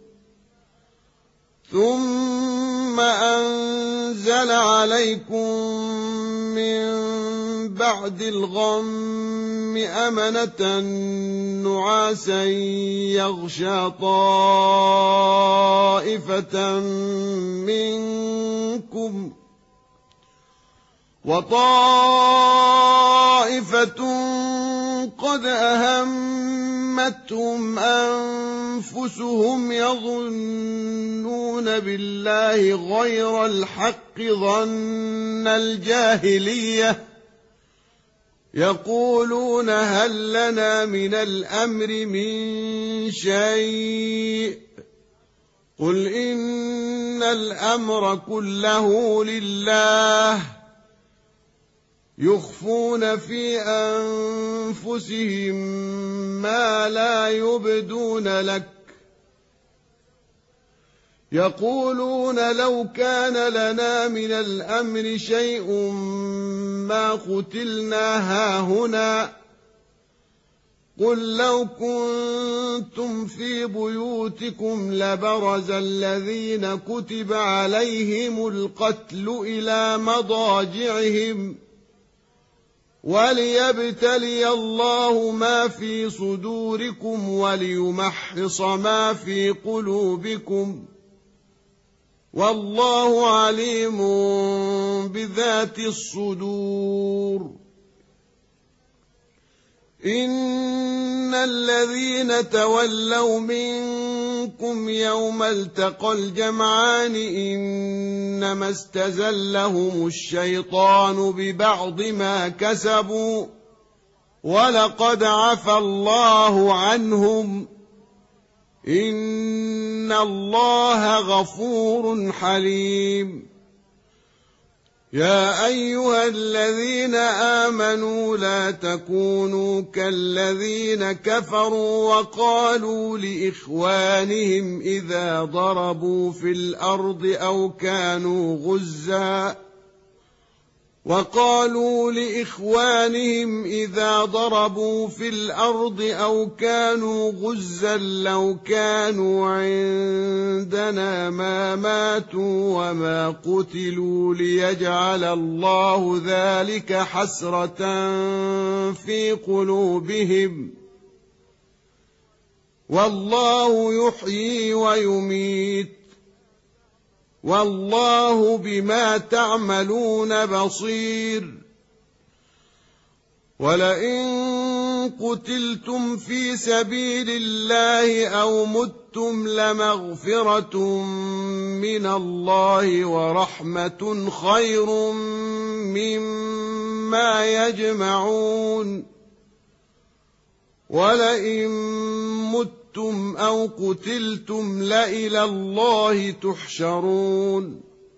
ثم أنزل عليكم من بعد الغم أمنة نعاسا يغشى طائفة منكم وطائفة قد أهمتهم أنفسهم يظنون بالله غير الحق ظن الجاهلية يقولون هل لنا من الأمر من شيء قل إن الأمر كله لله يخفون في أنفسهم ما لا يبدون لك يقولون لو كان لنا من الأمر شيء ما قتلنا هاهنا قل لو كنتم في بيوتكم لبرز الذين كتب عليهم القتل إلى مضاجعهم وليبتلي الله ما في صدوركم وليمحص ما في قلوبكم والله عليم بذات الصدور إن الذين تولوا منكم يوم التقى الجمعان إنما استزلهم الشيطان ببعض ما كسبوا ولقد عفا الله عنهم إن الله غفور حليم يا أيها الذين آمنوا لا تكونوا كالذين كفروا وقالوا لإخوانهم إذا ضربوا في الأرض أو كانوا غزاً وقالوا لإخوانهم إذا ضربوا في الأرض أو كانوا غزا لو كانوا عندنا ما ماتوا وما قتلوا ليجعل الله ذلك حسرة في قلوبهم والله يحيي ويميت والله بما تعملون بصير ولئن قتلتم في سبيل الله أو متم لمغفرة من الله ورحمة خير مما يجمعون ولئن متم أو قتلتم لإلى الله تحشرون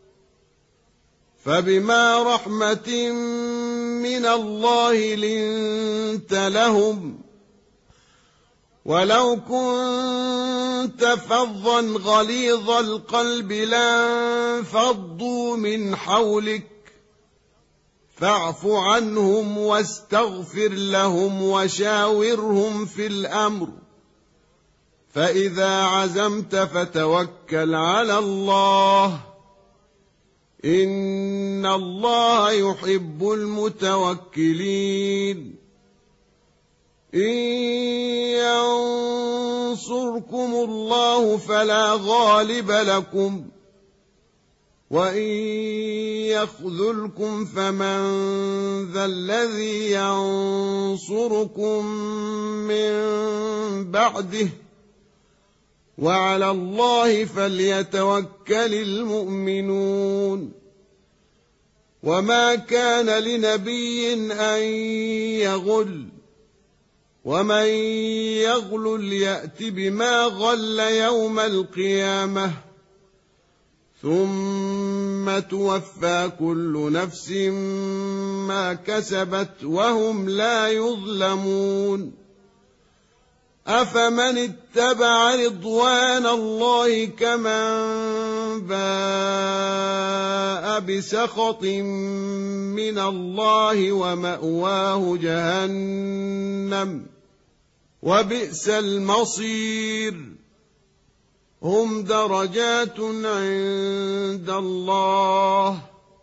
فبما رحمة من الله لنت لهم ولو كنت فظا غليظ القلب لانفضوا من حولك فاعف عنهم واستغفر لهم وشاورهم في الأمر فإذا عزمت فتوكل على الله إن الله يحب المتوكلين إن ينصركم الله فلا غالب لكم وإن يخذلكم فمن ذا الذي ينصركم من بعده وعلى الله فليتوكل المؤمنون وما كان لنبي أن يغل ومن يغل يأت بما غل يوم القيامة ثم توفى كل نفس ما كسبت وهم لا يظلمون أفمن اتبع رضوان الله كمن باء بسخط من الله ومأواه جهنم وبئس المصير هم درجات عند الله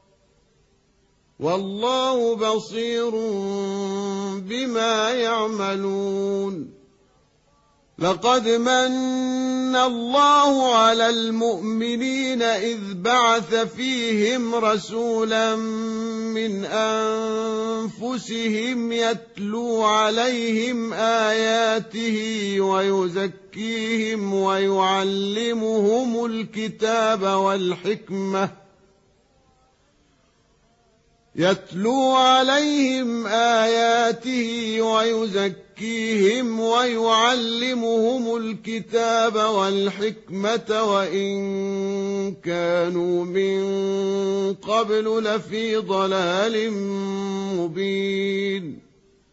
والله بصير بما يعملون لقد من الله على المؤمنين إذ بعث فيهم رسولا من أنفسهم يتلو عليهم آياته ويزكيهم ويعلمهم الكتاب والحكمة يتلو عليهم آياته ويزكيهم ويعلمهم الكتاب والحكمة وإن كانوا من قبل لفي ضلال مبين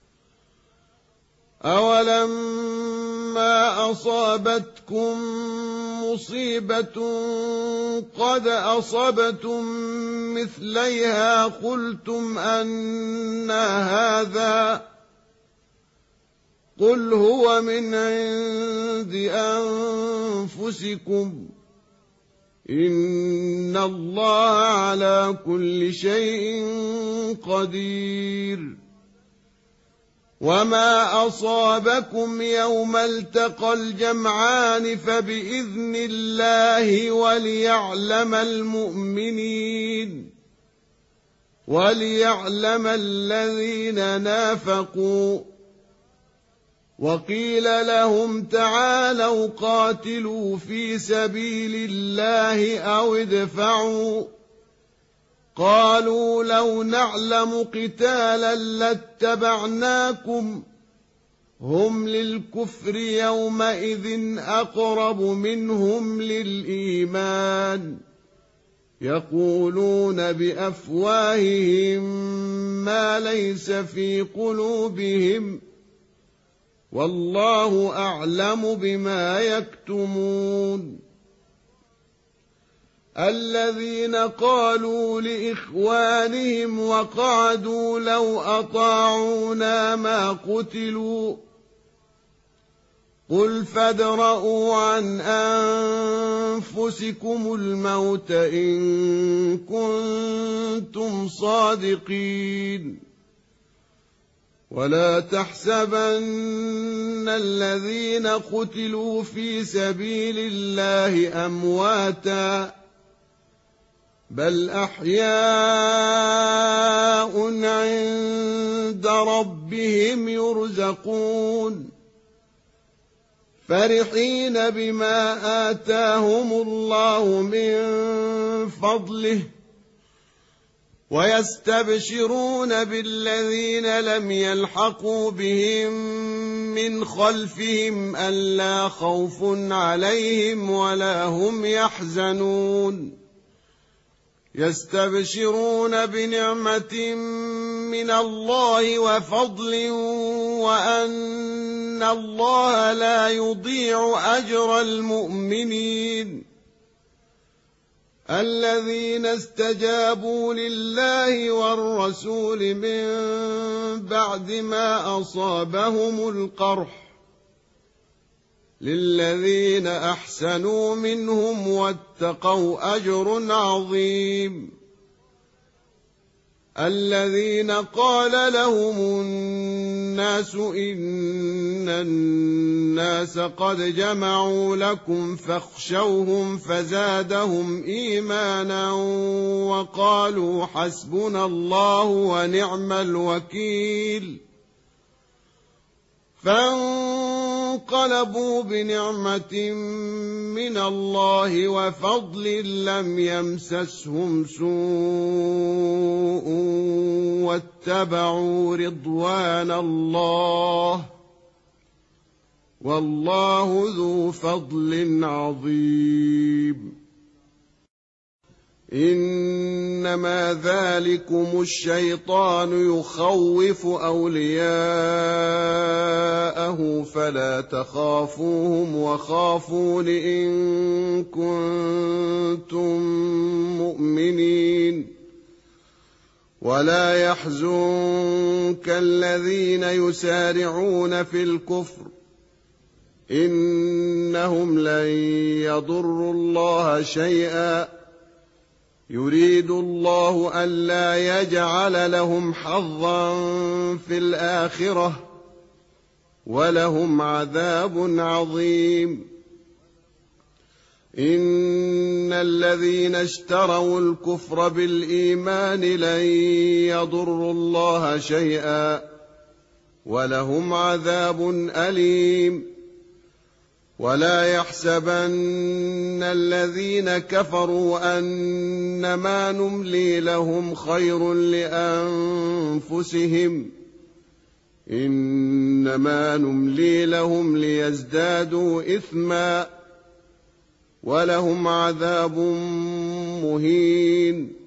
أولما أصابتكم مصيبة قد أصبتم مثليها قلتم أنى هذا قل هو من عند أنفسكم إن الله على كل شيء قدير وما أصابكم يوم التقى الجمعان فبإذن الله وليعلم المؤمنين وليعلم الذين نافقوا وقيل لهم تعالوا قاتلوا في سبيل الله أو ادفعوا قالوا لو نعلم قتالا لاتبعناكم هم للكفر يومئذ أقرب منهم للإيمان يقولون بأفواههم ما ليس في قلوبهم والله أعلم بما يكتمون الذين قالوا لإخوانهم وقعدوا لو أطاعونا ما قتلوا قل فادرءوا عن أنفسكم الموت إن كنتم صادقين ولا تحسبن الذين قتلوا في سبيل الله أمواتا بل أحياء عند ربهم يرزقون فرحين بما آتاهم الله من فضله ويستبشرون بالذين لم يلحقوا بهم من خلفهم ألا خوف عليهم ولا هم يحزنون يستبشرون بنعمة من الله وفضل وأن الله لا يضيع أجر المؤمنين الذين استجابوا لله والرسول من بعد ما أصابهم القرح للذين أحسنوا منهم واتقوا أجر عظيم الذين قال لهم الناس إن الناس قد جمعوا لكم فاخشوهم فزادهم إيمانا وقالوا حسبنا الله ونعم الوكيل فانظروا انقلبوا بنعمة من الله وفضل لم يمسسهم سوء واتبعوا رضوان الله والله ذو فضل عظيم. إنما ذلكم الشيطان يخوف أولياءه فلا تخافوهم وخافون إن كنتم مؤمنين. ولا يحزنك الذين يسارعون في الكفر إنهم لن يضروا الله شيئا يريد الله ألا يجعل لهم حظا في الآخرة ولهم عذاب عظيم. إن الذين اشتروا الكفر بالإيمان لن يضروا الله شيئا ولهم عذاب أليم. ولا يحسبن الذين كفروا أنما نملي لهم خير لأنفسهم إنما نملي لهم ليزدادوا إثما ولهم عذاب مهين.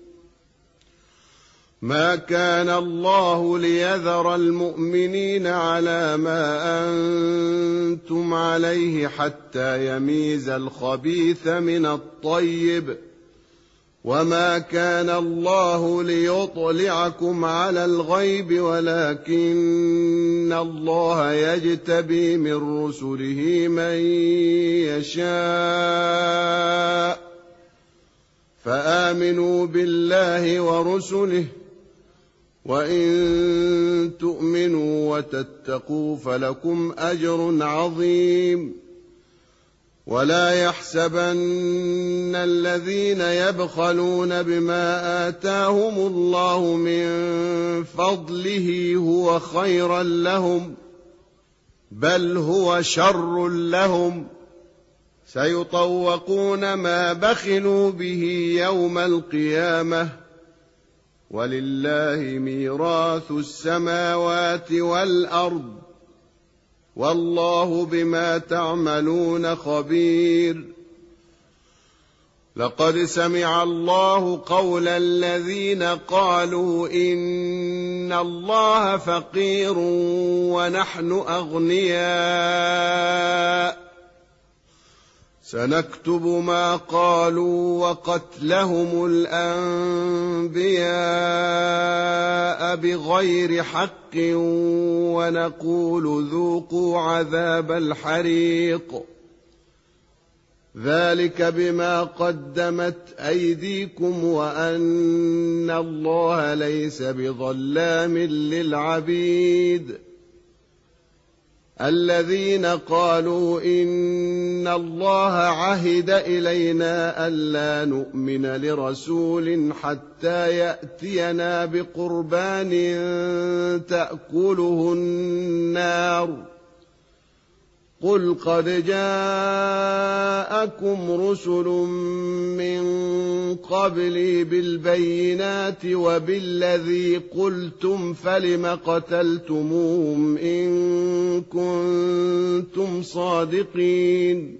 ما كان الله ليذر المؤمنين على ما أنتم عليه حتى يميز الخبيث من الطيب وما كان الله ليطلعكم على الغيب ولكن الله يجتبي من رسله من يشاء فآمنوا بالله ورسله وإن تؤمنوا وتتقوا فلكم أجر عظيم. ولا يحسبن الذين يبخلون بما آتاهم الله من فضله هو خيرا لهم بل هو شر لهم سيطوقون ما بخلوا به يوم القيامة ولله ميراث السماوات والأرض والله بما تعملون خبير. لقد سمع الله قول الذين قالوا إن الله فقير ونحن أغنياء سنكتب ما قالوا وقتلهم الأنبياء بغير حق ونقول ذوقوا عذاب الحريق ذلك بما قدمت أيديكم وأن الله ليس بظلام للعبيد. الذين قالوا إن الله عهد إلينا ألا نؤمن لرسول حتى يأتينا بقربان تأكله النار قل قد جاءكم رسل من قبلي بالبينات وبالذي قلتم فلم قتلتموهم إن كنتم صادقين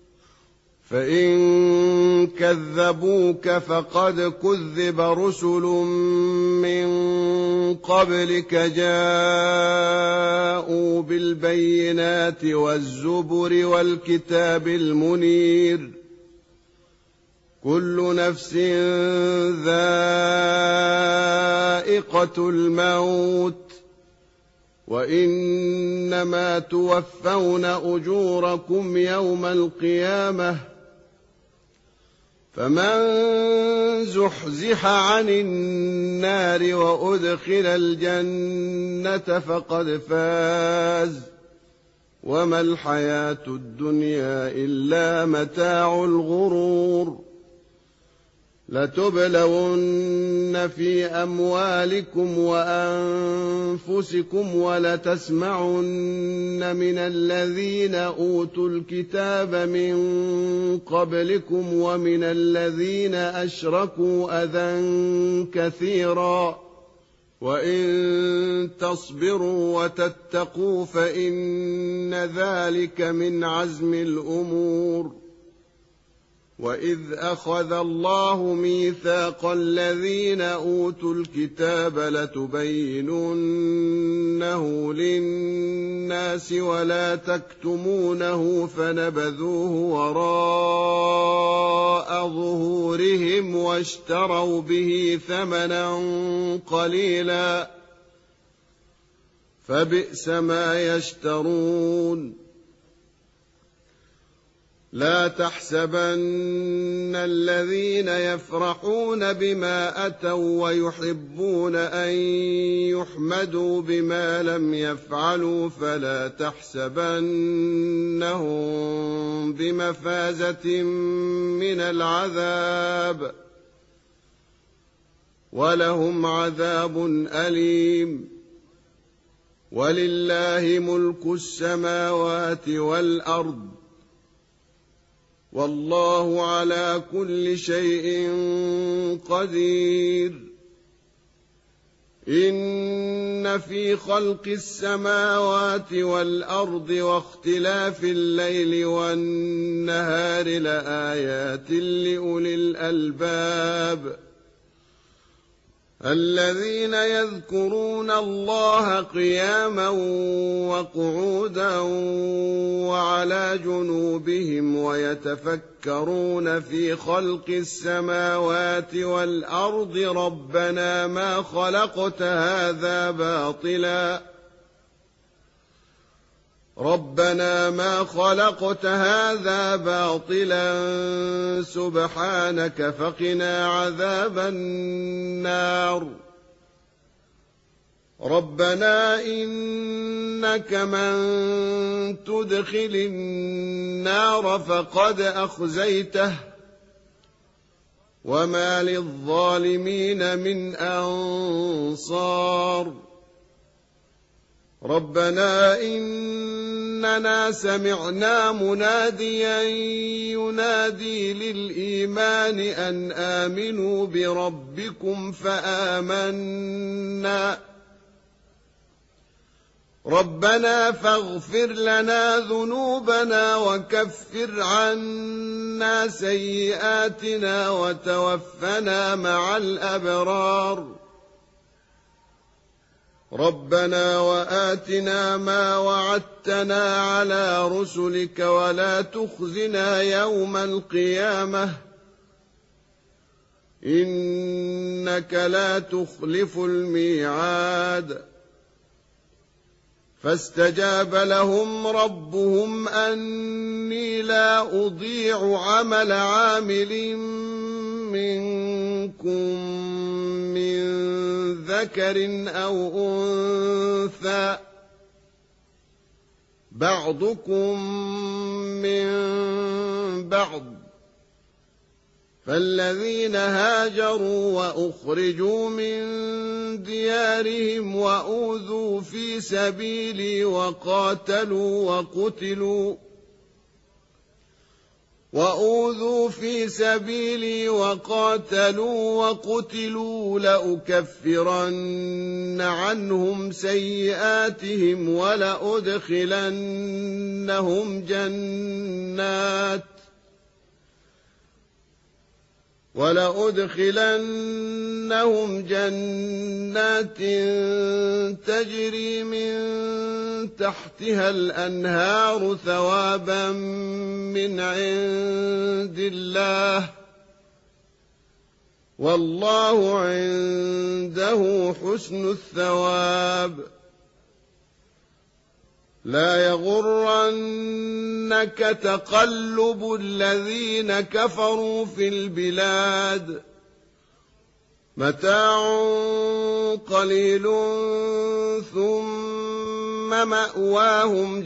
فإن كذبوك فقد كذب رسل من قبلك جاءوا بالبينات والزبر والكتاب المنير كل نفس ذائقة الموت وإنما توفون أجوركم يوم القيامة فمن زحزح عن النار وأدخل الجنة فقد فاز وما الحياة الدنيا إلا متاع الغرور لتبلون في أموالكم وأنفسكم ولتسمعن من الذين أوتوا الكتاب من قبلكم ومن الذين أشركوا أذى كثيرا وإن تصبروا وتتقوا فإن ذلك من عزم الأمور. وإذ أخذ الله ميثاق الذين أوتوا الكتاب لتبيننه للناس ولا تكتمونه فنبذوه وراء ظهورهم واشتروا به ثمنا قليلا فبئس ما يشترون. لا تحسبن الذين يفرحون بما أتوا ويحبون أن يحمدوا بما لم يفعلوا فلا تحسبنهم بمفازة من العذاب ولهم عذاب أليم. ولله ملك السماوات والأرض والله على كل شيء قدير. إن في خلق السماوات والأرض واختلاف الليل والنهار لآيات لأولي الألباب الذين يذكرون الله قياما وقعودا وعلى جنوبهم ويتفكرون في خلق السماوات والأرض ربنا ما خلقت هذا باطلا ربنا ما خلقت هذا باطلا سبحانك فقنا عذاب النار. ربنا إنك من تدخل النار فقد أخزيته وما للظالمين من أنصار. ربنا إننا سمعنا مناديا ينادي للإيمان أن آمنوا بربكم فآمنا ربنا فاغفر لنا ذنوبنا وكفر عنا سيئاتنا وتوفنا مع الأبرار. ربنا وآتنا ما وعدتنا على رسلك ولا تخزنا يوم القيامة إنك لا تخلف الميعاد. فاستجاب لهم ربهم أني لا أضيع عمل عامل منكم من ذكر أو أنثى بعضكم من بعض فالذين هاجروا وأخرجوا من ديارهم وأوذوا في سبيلي وقاتلوا وقتلوا وأوذوا في سبيلي وقاتلوا وقتلوا لأكفرن عنهم سيئاتهم ولأدخلنهم جنات ولأدخلنهم جنات تجري من تحتها الأنهار ثوابا من عند الله والله عنده حسن الثواب. لا يغرنك تقلب الذين كفروا في البلاد متاع قليل ثم مأواهم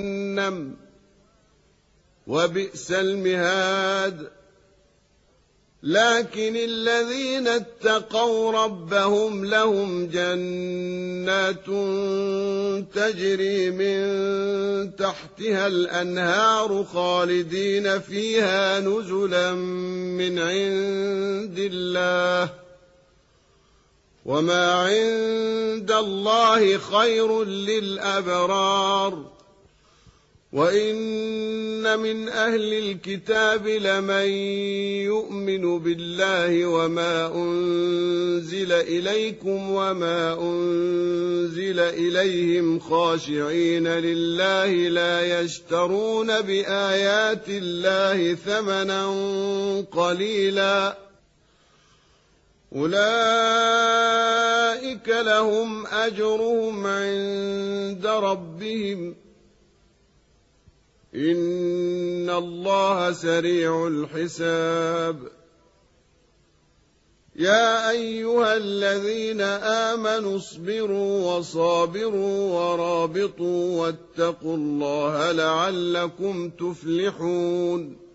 جهنم وبئس المهاد. لكن الذين اتقوا ربهم لهم جنات تجري من تحتها الأنهار خالدين فيها نزلا من عند الله وما عند الله خير للأبرار وإن من أهل الكتاب لمن يؤمن بالله وما أنزل إليكم وما أنزل إليهم خاشعين لله لا يشترون بآيات الله ثمنا قليلا أولئك لهم أجرهم عند ربهم إن الله سريع الحساب يا أيها الذين آمنوا اصبروا وصابروا ورابطوا واتقوا الله لعلكم تفلحون